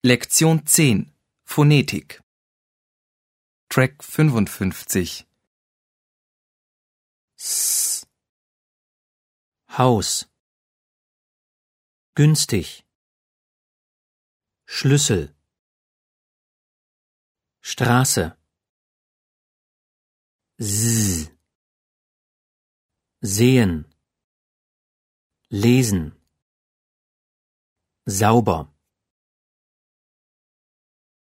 Lektion 10 Phonetik Track 55 S. Haus. Günstig. Schlüssel. Straße. S. Sehen. Lesen. Sauber.